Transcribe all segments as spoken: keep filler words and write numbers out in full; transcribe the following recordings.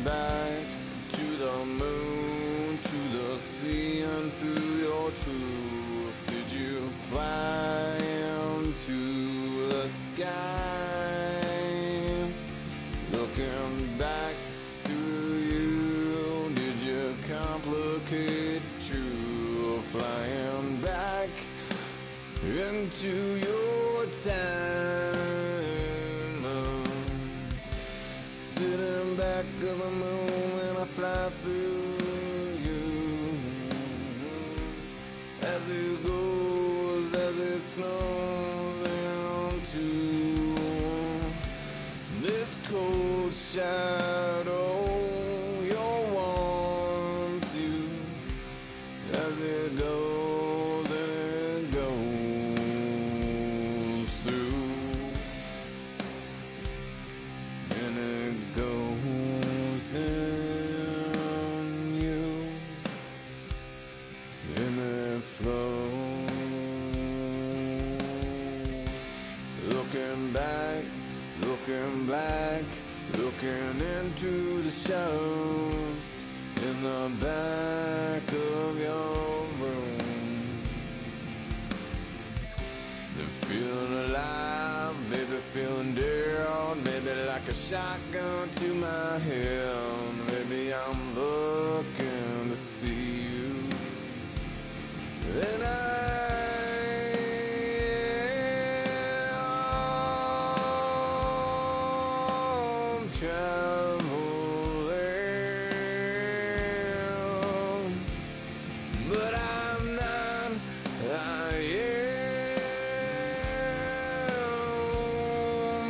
back to the moon, to the sea, and through your truth. Did you fly into the sky? Looking back through you, did you complicate the truth? Flying back into your time, sitting back of the moon when I fly through you. As it goes, as it snows into this cold shadow, your warmth, you, as it goes and it goes through, and it goes in you, and it flows. Looking back, looking black, looking into the shadows in the back of your room. Then feeling alive, maybe feeling dead, maybe like a shotgun to my head. Maybe I'm looking to see you, and I traveling, but I'm not, I am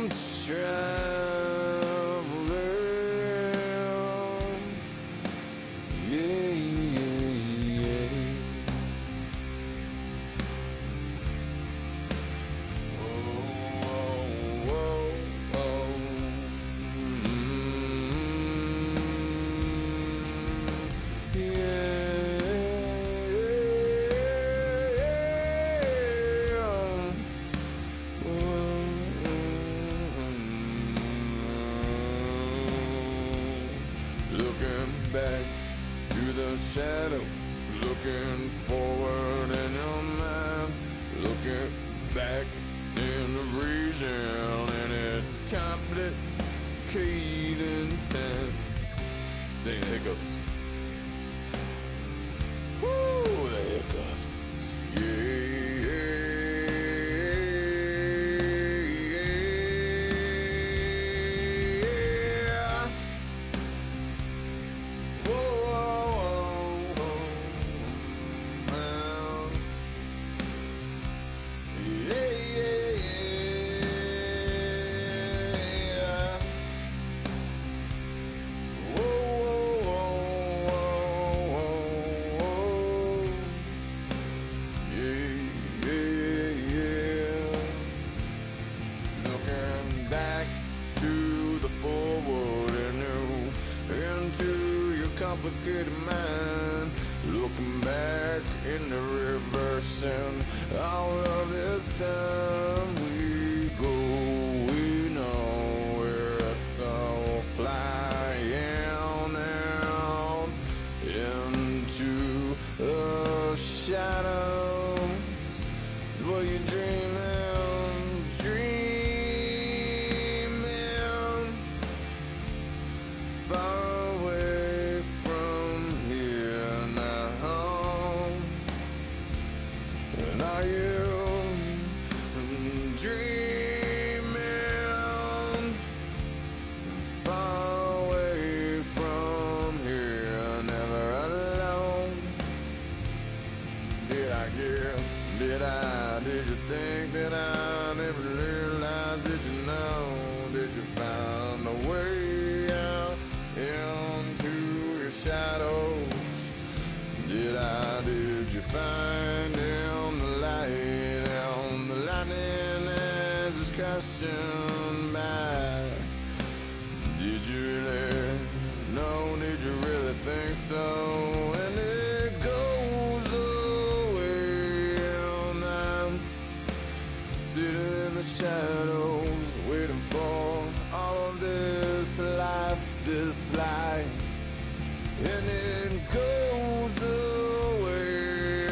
traveling, yeah, yeah, yeah. Oh, oh, oh, oh. Looking back to the shadow, looking forward in your mind, looking back in the region, and it's complicated time. The hiccups. Woo, the hiccups. Yeah. Complicated mind, looking back in the reverse, and all of this time we go, we know it's all flying out into the shadows. What you dreaming, dreaming far away from here now. And are you dreaming far away from here, never alone? Did I get, did I, did you think that I never realized? Did you know, did you find a way out into your shadows? Did I, did you find in the light, on the lightning as it's crashing by? Did you really know, did you really think so? And it goes away, and I'm sitting in the shadows waiting for all of this life this light, and it goes away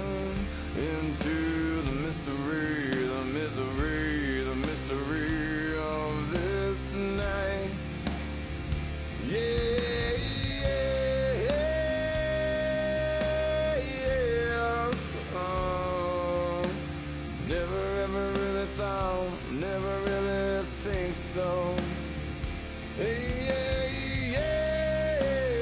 into the mystery, the misery, the mystery of this night. Yeah, yeah, yeah. Oh, never ever really thought, never really think so. Hey, yeah, yeah.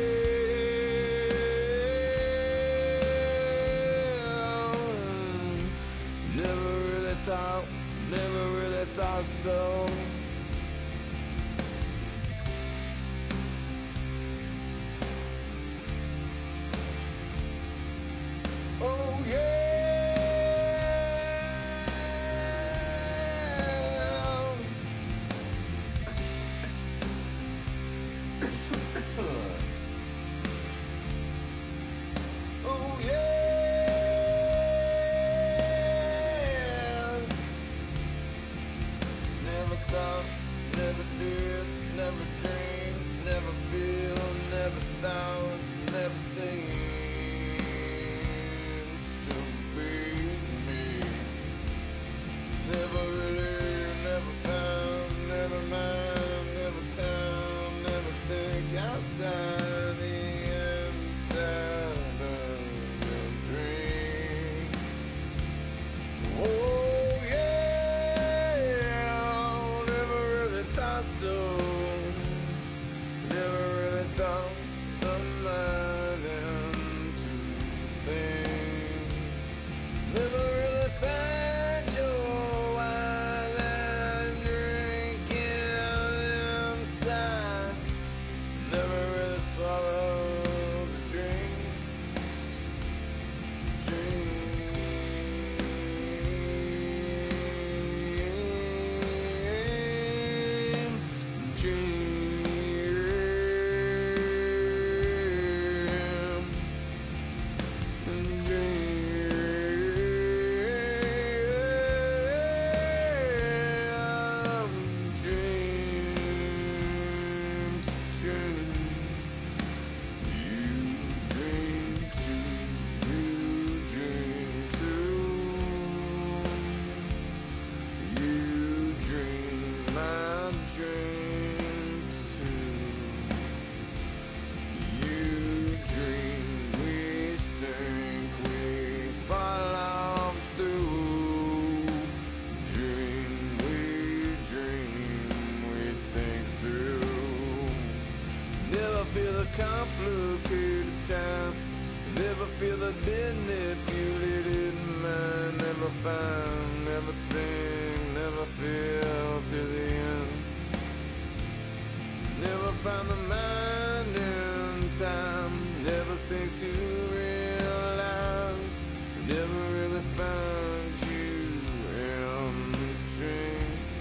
Never really thought, never really thought so. Oh yeah. Oh yeah. Never thought, never did, never dreamed, never feel, never thought, never seems to be me. Never really, never found, never mind, never town, never think outside the inside of your dream. Oh yeah, never really thought so. Never really thought of mind into thing. Never really found joy while I'm drinking inside. Never really swallowed the dreams, dream, dream. Feel the complicated time, never feel the manipulated mind, never find, never think, never feel to the end, never find the mind in time, never think to realize, never really found you in the dream.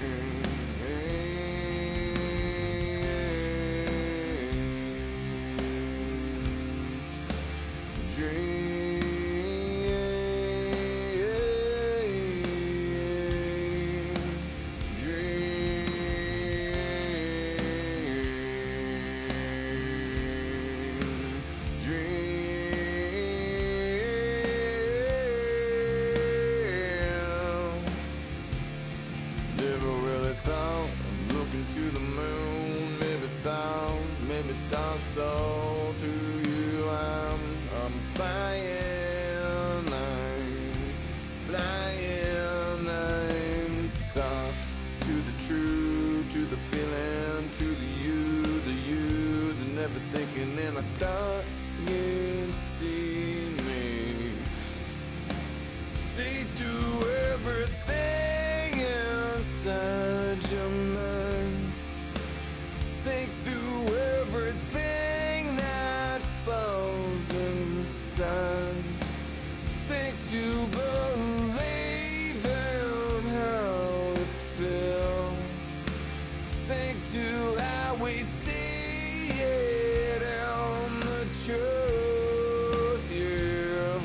To the moon, maybe thought, maybe thought so. To you, I'm, I'm flying, I'm flying. I'm thought to the true, to the feeling, to the you, the you, the never thinking, and I thought you'd see me, see through everything inside your mind. Think through everything that falls in the sun. Sink to believe in how we feel. Sink to how we see it on the truth, yeah.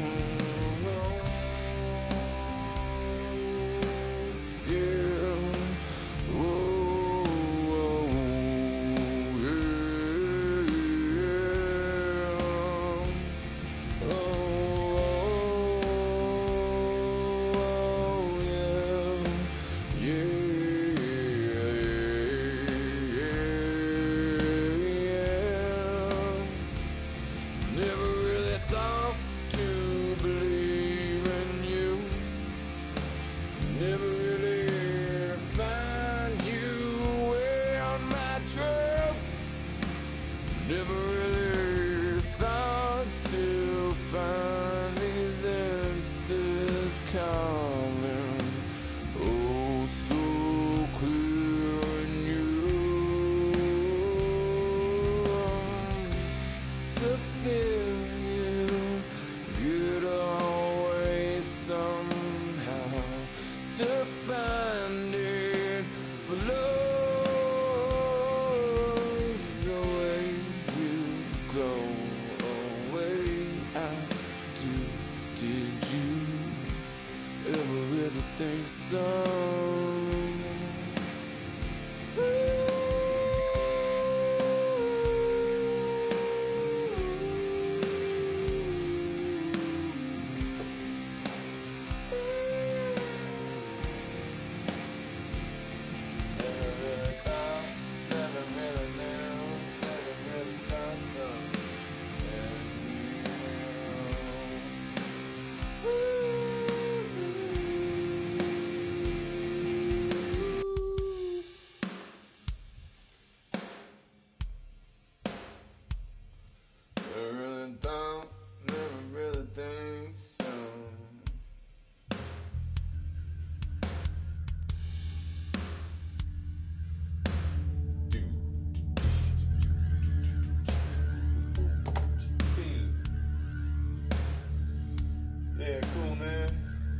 Yeah. Oh, oh, yeah. Never really thought to find these answers coming, oh so clear and new, to feel you get away somehow, to find it flows away, you go away. I do, did you ever really think so? Yeah, cool, man.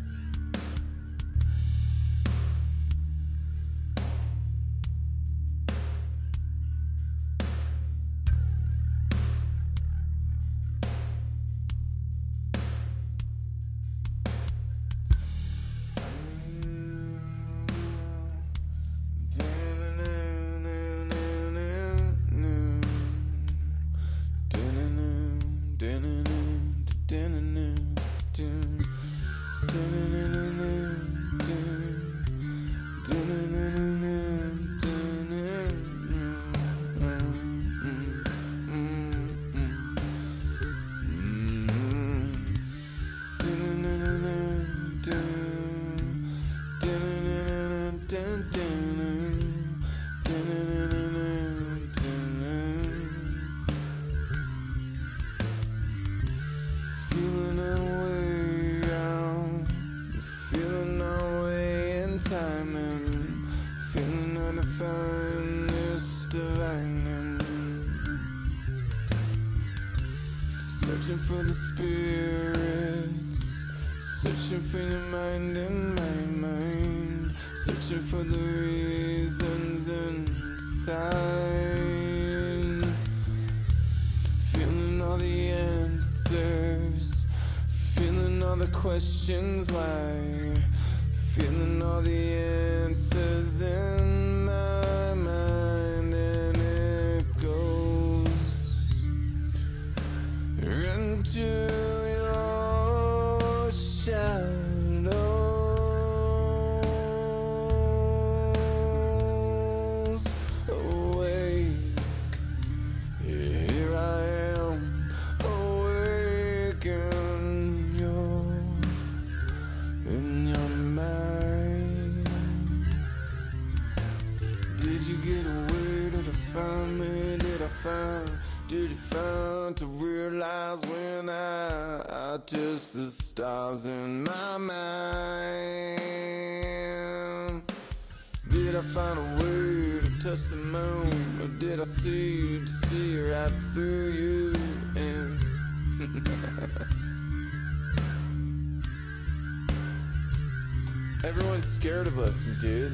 Feeling our way out, feeling our way in time, and feeling how to find this divine. Searching for the spirits, searching for your mind and my mind, searching for the reasons inside, feeling all the answers, feeling all the questions why, feeling all the answers in my mind, and it goes into your shadows. Awake, here I am, awake, and you're in your mind. Did you get away? Did I find me? Did I find? Did you find to realize when I, I touch the stars in my mind? Did I find a way to touch the moon, or did I see to see right through you? And everyone's scared of us, dude.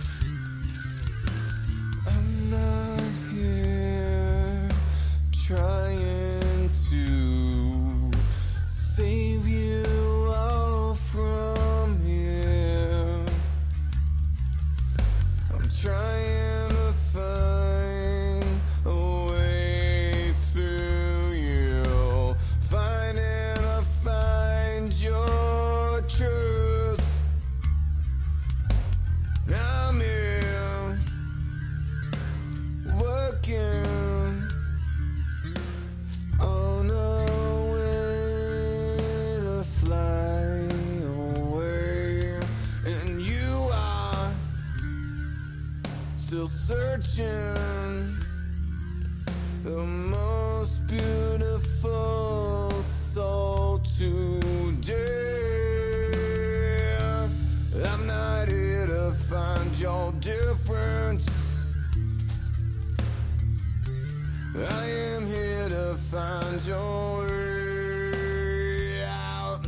Try still searching. The most beautiful soul today. I'm not here to find your difference. I am here to find your way out.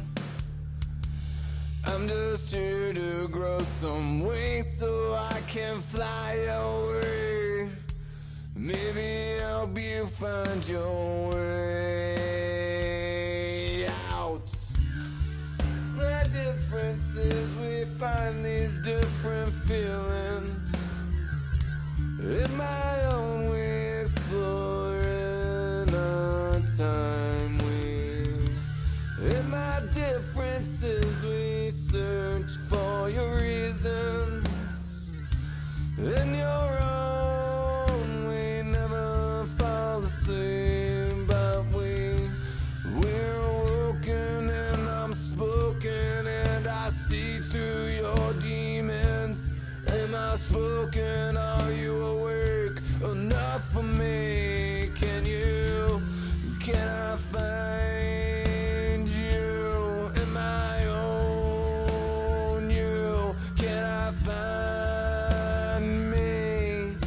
I'm just here to grow some wings so I can fly away. Maybe help you find your way out. The difference is we find these different feelings. In my own way, exploring our time. We, in my differences, we search for your reasons. In your own, we never fall the same, but we, we're awoken and I'm spoken, and I see through your demons. Am I spoken? Are you awake enough for me? Can you, can I find you? Am I own you? Can I find me?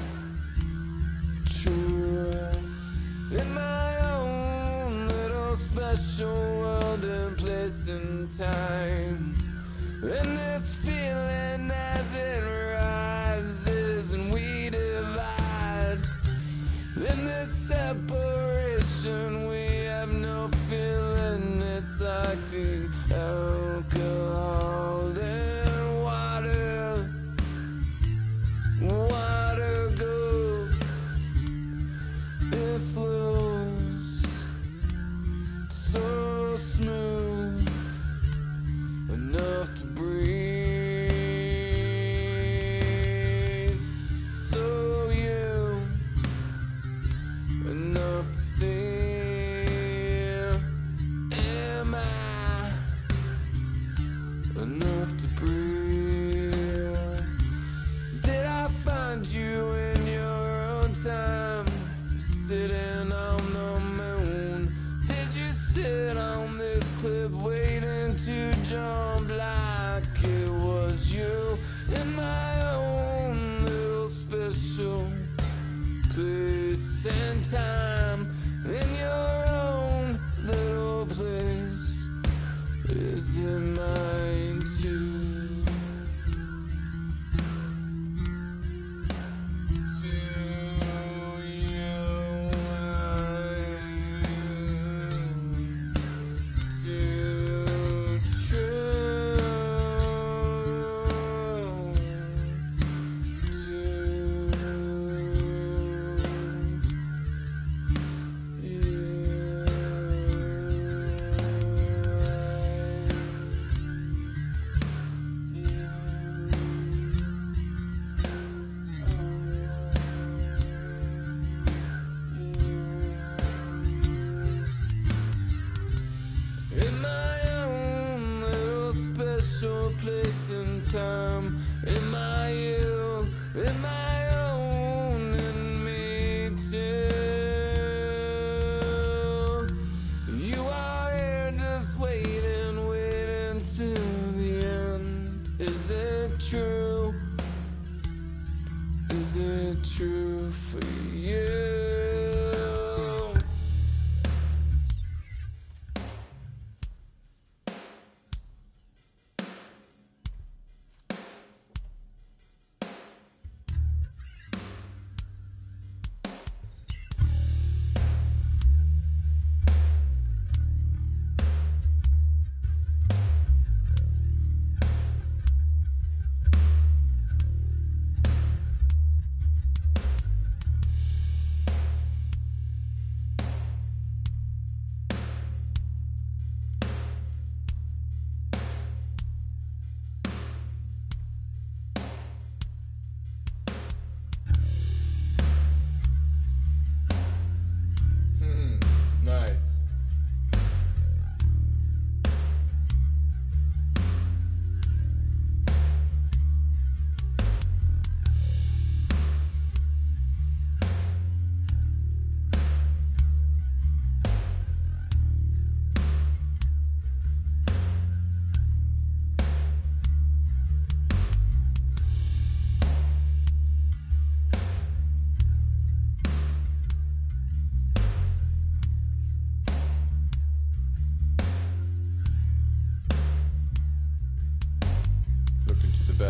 True. In my own little special world and place and time. And this feeling as it rises and we divide. In this separation we have no feeling. It's like the alcohol and water. Water goes, it flows so smooth, enough to breathe. So you, enough to see. Am I enough to breathe? Did I find you in your own time, sitting on the moon? Did you sit on this cliff waiting to jump like it was you? In my own little special place and time. In your own little place. Is it mine too? To you, too true, too in my own little special place and time. In my you, in my own, in me too. You are here just waiting, waiting till the end. Is it true? Is it true for you?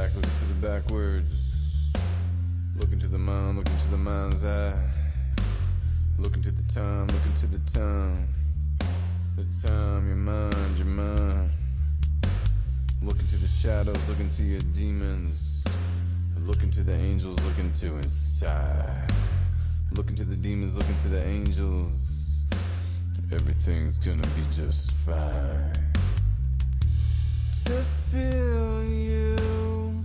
back, look into the backwards. Look into the mind, look into the mind's eye. Look into the time, look into the time. The time, your mind, your mind. Look into the shadows, look into your demons. Look into the angels, look into inside. Look into the demons, look into the angels. Everything's gonna be just fine. To feel you,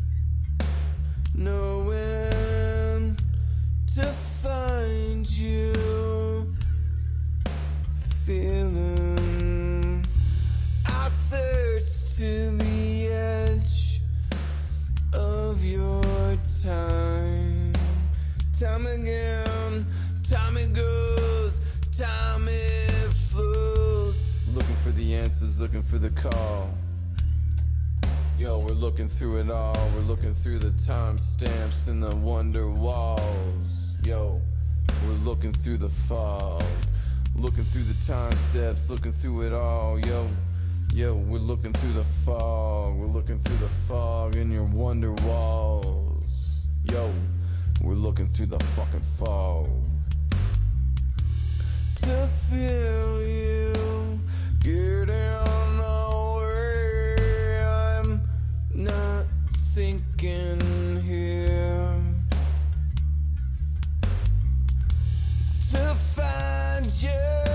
knowing to find you, feeling I search to the edge of your time. Time again, time it goes, time it flows. Looking for the answers, looking for the call. Yo, we're looking through it all. We're looking through the timestamps and the wonder walls. Yo, we're looking through the fog. Looking through the time steps, looking through it all. Yo, yo, we're looking through the fog. We're looking through the fog in your wonder walls. Yo, we're looking through the fucking fog. To feel you, get on away. I'm not sinking here. To find you,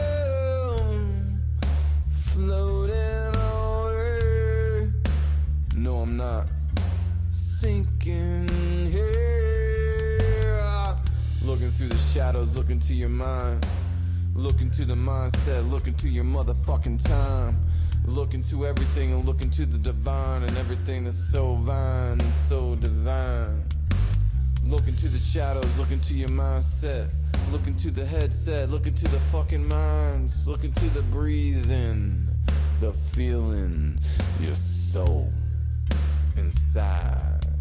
floating away. No, I'm not sinking here. Looking through the shadows, looking to your mind. Look into the mindset, look into your motherfucking time. Look into everything and look into the divine and everything that's so vine and so divine. Look into the shadows, look into your mindset. Look into the headset, look into the fucking minds. Look into the breathing, the feeling, your soul inside.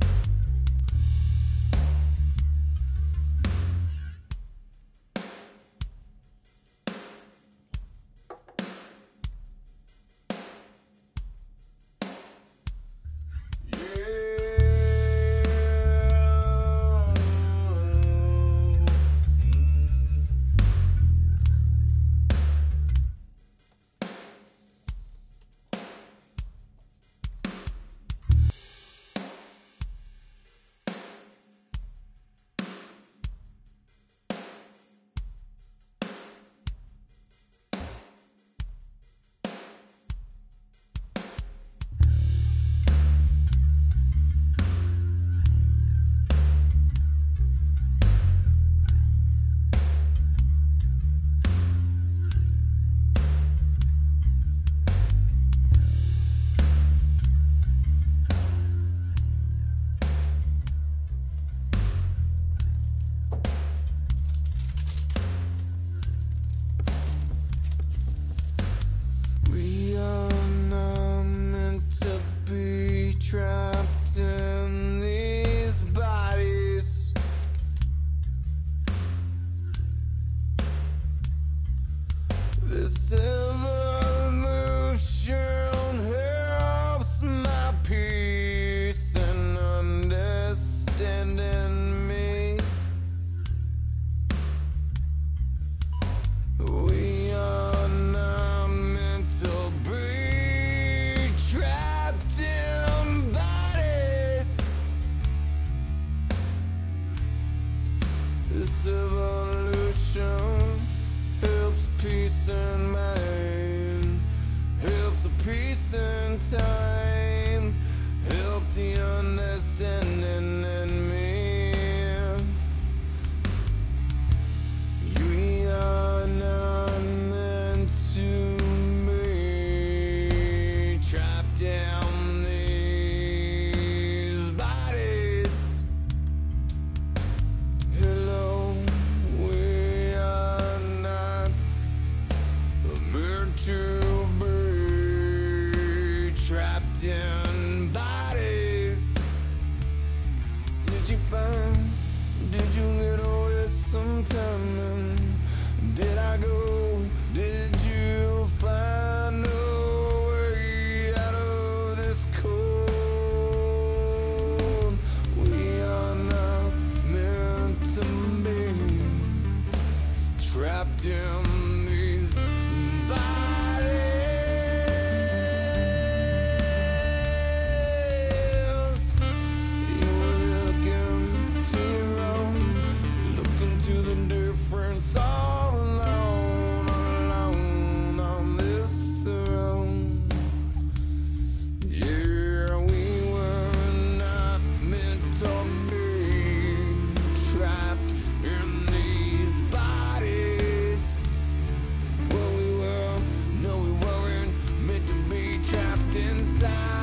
This evolution helps my peace and understanding me. We are not meant to be trapped in bodies. This evolution helps peace and mind, helps a peace and time, help the understanding in me. We are not meant to be trapped in these bodies. Hello, we are not meant to be trapped in bodies. Did you find, did you get away sometime? And did I go, did you find a way out of this cold side.